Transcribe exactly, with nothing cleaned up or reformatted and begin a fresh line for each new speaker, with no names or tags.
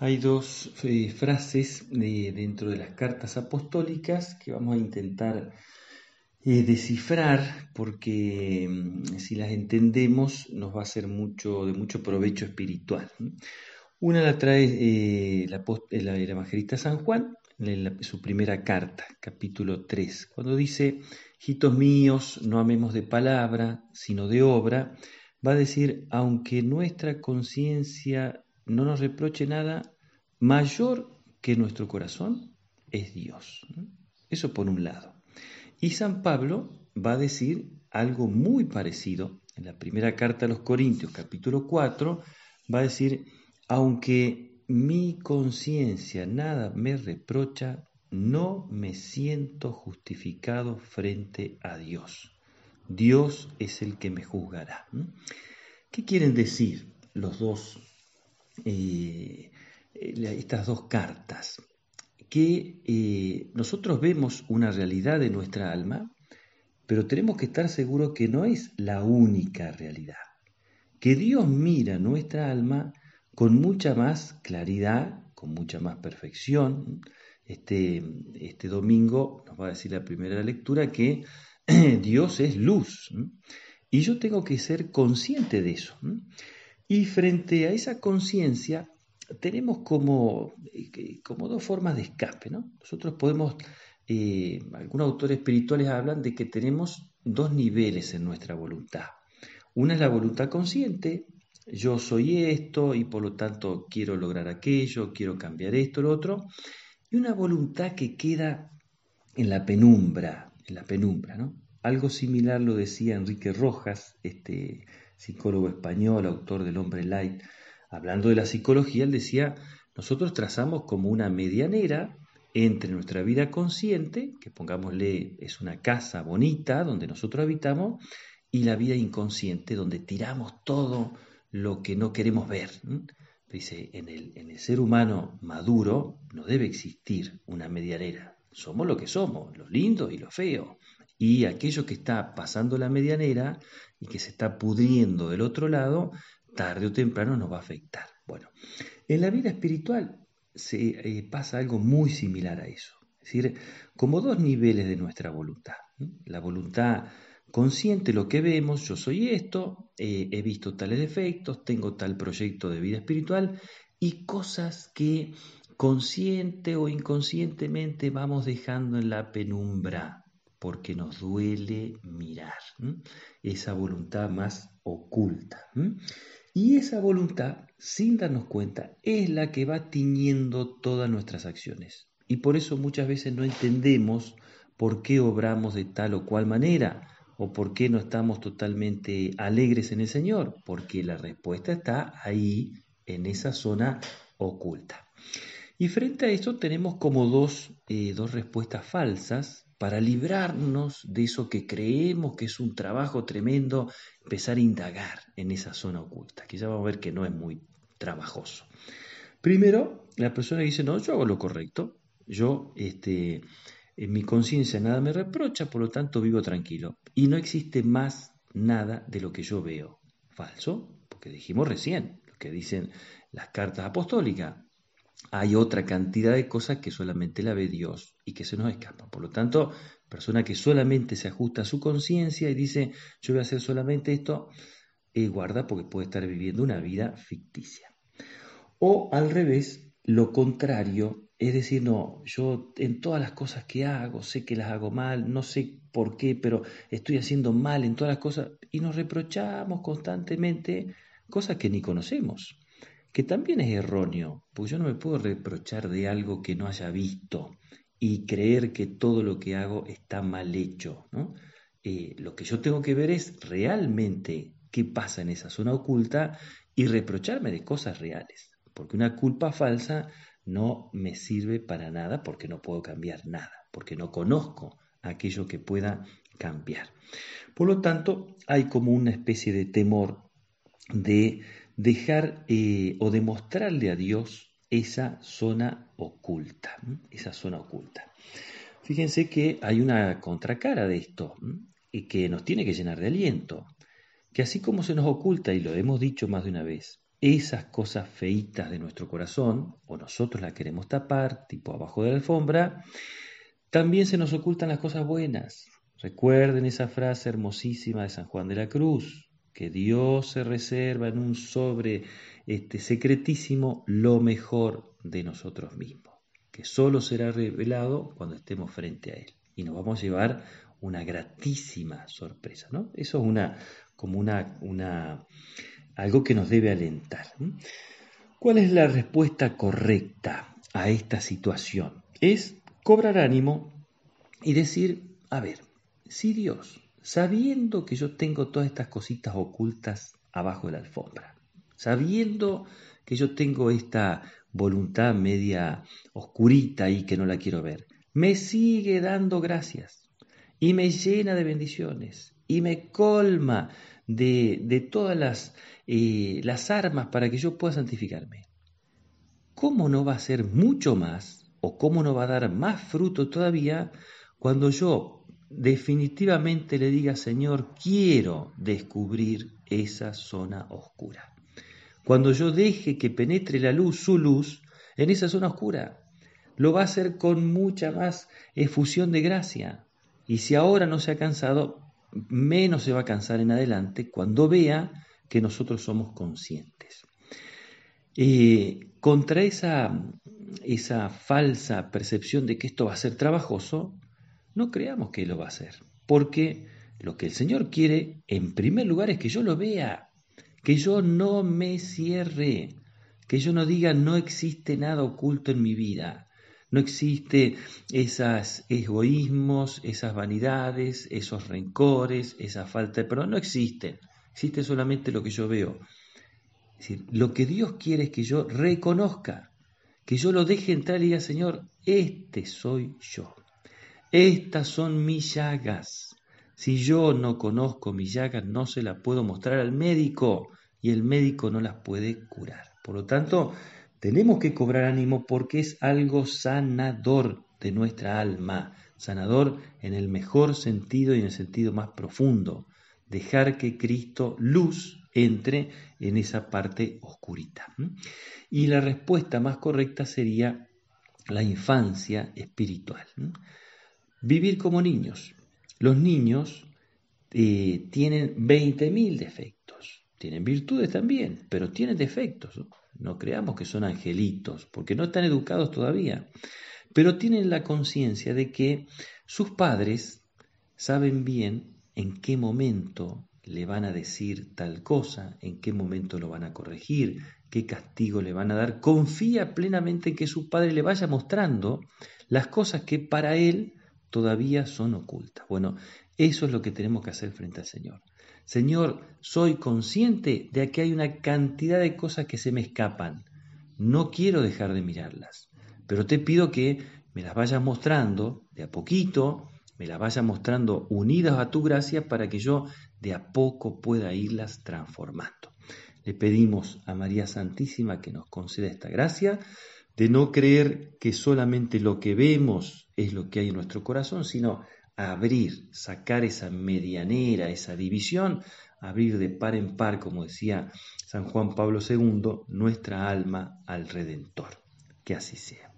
Hay dos eh, frases eh, dentro de las cartas apostólicas que vamos a intentar eh, descifrar porque mm, si las entendemos nos va a ser mucho, de mucho provecho espiritual. Una la trae eh, el, apóst- el- el evangelista San Juan en la- su primera carta, capítulo tres, cuando dice: hijitos míos, no amemos de palabra, sino de obra. Va a decir: aunque nuestra conciencia no nos reproche nada, mayor que nuestro corazón es Dios. Eso por un lado. Y San Pablo va a decir algo muy parecido en la primera carta a los Corintios, capítulo cuatro, va a decir: aunque mi conciencia nada me reprocha, no me siento justificado frente a Dios. Dios es el que me juzgará. ¿Qué quieren decir los dos, eh, estas dos cartas? Que eh, nosotros vemos una realidad de nuestra alma, pero tenemos que estar seguros que no es la única realidad, que Dios mira nuestra alma con mucha más claridad, con mucha más perfección. Este, este domingo nos va a decir la primera lectura que Dios es luz, y yo tengo que ser consciente de eso. Y frente a esa conciencia tenemos como, como dos formas de escape, ¿no? Nosotros podemos, eh, algunos autores espirituales hablan de que tenemos dos niveles en nuestra voluntad. Una es la voluntad consciente: yo soy esto y por lo tanto quiero lograr aquello, quiero cambiar esto, lo otro. Y una voluntad que queda en la penumbra, en la penumbra, ¿no? Algo similar lo decía Enrique Rojas, este psicólogo español, autor del Hombre Light. Hablando de la psicología, él decía: nosotros trazamos como una medianera entre nuestra vida consciente, que pongámosle es una casa bonita donde nosotros habitamos, y la vida inconsciente, donde tiramos todo lo que no queremos ver. Dice: en el, en el ser humano maduro no debe existir una medianera. Somos lo que somos, los lindos y los feos. Y aquello que está pasando la medianera y que se está pudriendo del otro lado, tarde o temprano nos va a afectar. Bueno, en la vida espiritual se eh, pasa algo muy similar a eso. Es decir, como dos niveles de nuestra voluntad. La voluntad consciente, lo que vemos: yo soy esto, eh, he visto tales defectos, tengo tal proyecto de vida espiritual, y cosas que consciente o inconscientemente vamos dejando en la penumbra porque nos duele mirar. ¿m? Esa voluntad más oculta. ¿m? Y esa voluntad, sin darnos cuenta, es la que va tiñendo todas nuestras acciones. Y por eso muchas veces no entendemos por qué obramos de tal o cual manera, o por qué no estamos totalmente alegres en el Señor, porque la respuesta está ahí, en esa zona oculta. Y frente a esto tenemos como dos, eh, dos respuestas falsas para librarnos de eso que creemos que es un trabajo tremendo, empezar a indagar en esa zona oculta, que ya vamos a ver que no es muy trabajoso. Primero, la persona dice: no, yo hago lo correcto, yo, este, en mi conciencia nada me reprocha, por lo tanto vivo tranquilo, y no existe más nada de lo que yo veo. Falso, porque dijimos recién, lo que dicen las cartas apostólicas: hay otra cantidad de cosas que solamente la ve Dios y que se nos escapan. Por lo tanto, persona que solamente se ajusta a su conciencia y dice: yo voy a hacer solamente esto, eh, guarda, porque puede estar viviendo una vida ficticia. O al revés, lo contrario, es decir: no, yo en todas las cosas que hago, sé que las hago mal, no sé por qué, pero estoy haciendo mal en todas las cosas, y nos reprochamos constantemente cosas que ni conocemos, que también es erróneo, porque yo no me puedo reprochar de algo que no haya visto y creer que todo lo que hago está mal hecho, ¿no? Eh, lo que yo tengo que ver es realmente qué pasa en esa zona oculta y reprocharme de cosas reales, porque una culpa falsa no me sirve para nada, porque no puedo cambiar nada, porque no conozco aquello que pueda cambiar. Por lo tanto, hay como una especie de temor de dejar eh, o demostrarle a Dios esa zona oculta, ¿m? esa zona oculta. Fíjense que hay una contracara de esto, ¿m? y que nos tiene que llenar de aliento, que así como se nos oculta, y lo hemos dicho más de una vez, esas cosas feitas de nuestro corazón, o nosotros las queremos tapar, tipo abajo de la alfombra, también se nos ocultan las cosas buenas. Recuerden esa frase hermosísima de San Juan de la Cruz, que Dios se reserva en un sobre este, secretísimo lo mejor de nosotros mismos, que solo será revelado cuando estemos frente a Él. Y nos vamos a llevar una gratísima sorpresa, ¿no? Eso es una, como una, una, algo que nos debe alentar. ¿Cuál es la respuesta correcta a esta situación? Es cobrar ánimo y decir, a ver, si Dios, sabiendo que yo tengo todas estas cositas ocultas abajo de la alfombra, sabiendo que yo tengo esta voluntad media oscurita ahí que no la quiero ver, me sigue dando gracias y me llena de bendiciones y me colma de, de todas las, eh, las armas para que yo pueda santificarme. ¿Cómo no va a ser mucho más o cómo no va a dar más fruto todavía cuando yo definitivamente le diga, Señor, quiero descubrir esa zona oscura? Cuando yo deje que penetre la luz, su luz, en esa zona oscura, lo va a hacer con mucha más efusión de gracia. Y si ahora no se ha cansado, menos se va a cansar en adelante cuando vea que nosotros somos conscientes. Eh, contra esa, esa falsa percepción de que esto va a ser trabajoso, no creamos que lo va a hacer, porque lo que el Señor quiere, en primer lugar, es que yo lo vea, que yo no me cierre, que yo no diga no existe nada oculto en mi vida, no existe esos egoísmos, esas vanidades, esos rencores, esa falta de perdón, no existe, existe solamente lo que yo veo. Es decir, lo que Dios quiere es que yo reconozca, que yo lo deje entrar y diga, Señor, este soy yo. Estas son mis llagas. Si yo no conozco mis llagas, no se las puedo mostrar al médico y el médico no las puede curar. Por lo tanto, tenemos que cobrar ánimo porque es algo sanador de nuestra alma, sanador en el mejor sentido y en el sentido más profundo. Dejar que Cristo, luz, entre en esa parte oscurita. Y la respuesta más correcta sería la infancia espiritual. Vivir como niños. Los niños eh, tienen veinte mil defectos, tienen virtudes también, pero tienen defectos. ¿no? no creamos que son angelitos, porque no están educados todavía, pero tienen la conciencia de que sus padres saben bien en qué momento le van a decir tal cosa, en qué momento lo van a corregir, qué castigo le van a dar. Confía plenamente en que su padre le vaya mostrando las cosas que para él todavía son ocultas. Bueno, eso es lo que tenemos que hacer frente al Señor. Señor, soy consciente de que hay una cantidad de cosas que se me escapan. No quiero dejar de mirarlas, pero te pido que me las vayas mostrando de a poquito, me las vayas mostrando unidas a tu gracia para que yo de a poco pueda irlas transformando. Le pedimos a María Santísima que nos conceda esta gracia de no creer que solamente lo que vemos es lo que hay en nuestro corazón, sino abrir, sacar esa medianera, esa división, abrir de par en par, como decía San Juan Pablo segundo, nuestra alma al Redentor. Que así sea.